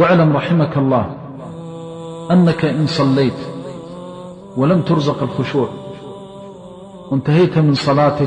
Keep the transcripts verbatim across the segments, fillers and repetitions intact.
واعلم رحمك الله أنك إن صليت ولم ترزق الخشوع وانتهيت من صلاتك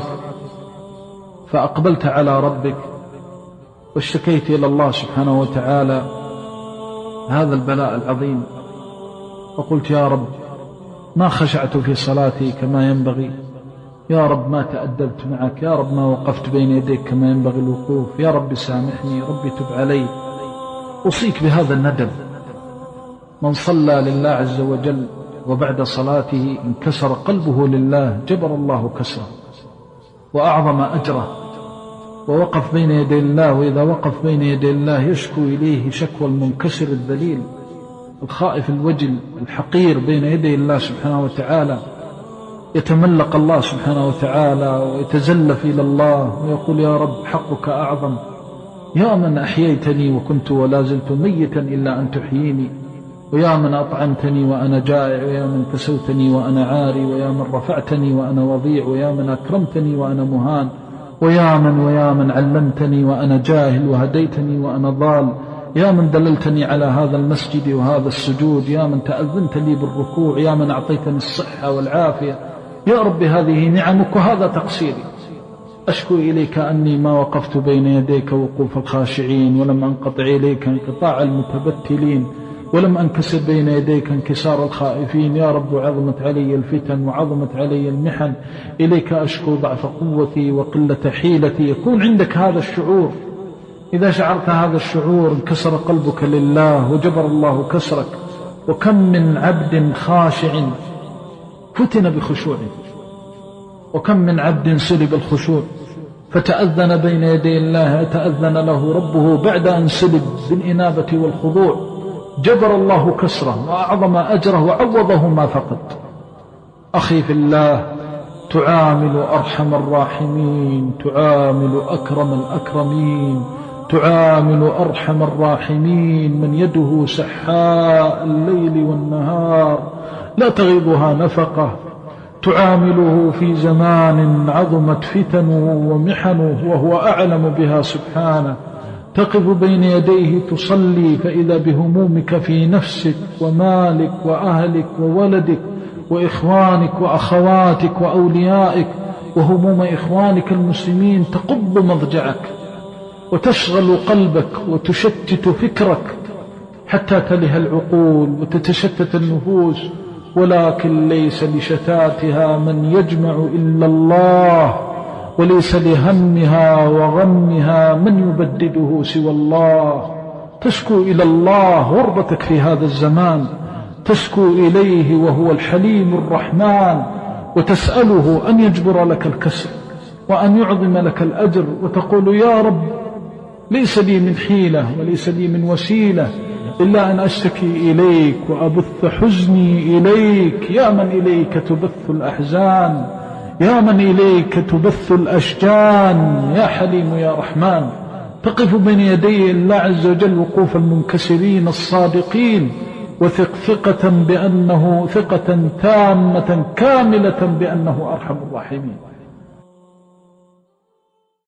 فأقبلت على ربك واشتكيت إلى الله سبحانه وتعالى هذا البلاء العظيم وقلت يا رب ما خشعت في صلاتي كما ينبغي، يا رب ما تأدبت معك، يا رب ما وقفت بين يديك كما ينبغي الوقوف، يا رب سامحني، ربي تب علي. أوصيك بهذا الندم. من صلى لله عز وجل وبعد صلاته انكسر قلبه لله جبر الله كسره وأعظم أجره، ووقف بين يدي الله، وإذا وقف بين يدي الله يشكو إليه شكوى المنكسر الذليل الخائف الوجل الحقير بين يدي الله سبحانه وتعالى، يتملق الله سبحانه وتعالى ويتزلف إلى الله ويقول يا رب حقك أعظم، يا من أحييتني وكنت ولا زلت ميتا إلا أن تحييني، ويا من أطعمتني وأنا جائع، ويا من كسوتني وأنا عاري، ويا من رفعتني وأنا وضيع، ويا من أكرمتني وأنا مهان، ويا من ويا من علمتني وأنا جاهل، وهديتني وأنا ضال، يا من دللتني على هذا المسجد وهذا السجود، يا من تأذنت لي بالركوع، يا من أعطيتني الصحة والعافية، يا رب هذه نعمك وهذا تقصيري. أشكو إليك أني ما وقفت بين يديك وقوف الخاشعين، ولم أنقطع إليك انقطاع المتبتلين، ولم أنكسر بين يديك انكسار الخائفين. يا رب عظمت علي الفتن وعظمت علي المحن، إليك أشكو ضعف قوتي وقلة حيلتي. يكون عندك هذا الشعور، إذا شعرت هذا الشعور انكسر قلبك لله وجبر الله كسرك. وكم من عبد خاشع فتن بخشوعه، وكم من عبد سلب الخشوع فتأذن بين يدي الله، تأذن له ربه بعد أن سلب بالإنابة والخضوع، جبر الله كسره وأعظم أجره وعوضه ما فقد. أخي في الله، تعامل أرحم الراحمين، تعامل أكرم الأكرمين، تعامل أرحم الراحمين، من يده سحاء الليل والنهار لا تغيضها نفقه، تعامله في زمان عظمت فتنه ومحنه وهو أعلم بها سبحانه. تقف بين يديه تصلي فإذا بهمومك في نفسك ومالك وأهلك وولدك وإخوانك وأخواتك وأوليائك وهموم إخوانك المسلمين تقض مضجعك وتشغل قلبك وتشتت فكرك حتى تله العقول وتتشتت النفوس، ولكن ليس لشتاتها من يجمع إلا الله، وليس لهمها وغمها من يبدده سوى الله. تشكو إلى الله غربتك في هذا الزمان، تشكو إليه وهو الحليم الرحمن، وتسأله أن يجبر لك الكسر وأن يعظم لك الأجر، وتقول يا رب ليس لي من حيلة وليس لي من وسيلة إلا أن أشتكي إليك وأبث حزني إليك، يا من إليك تبث الأحزان، يا من إليك تبث الأشجان، يا حليم يا رحمن. تقف بين يدي الله عز وجل وقوف المنكسرين الصادقين، وثق ثقة بأنه ثقة تامة كاملة بأنه أرحم الراحمين.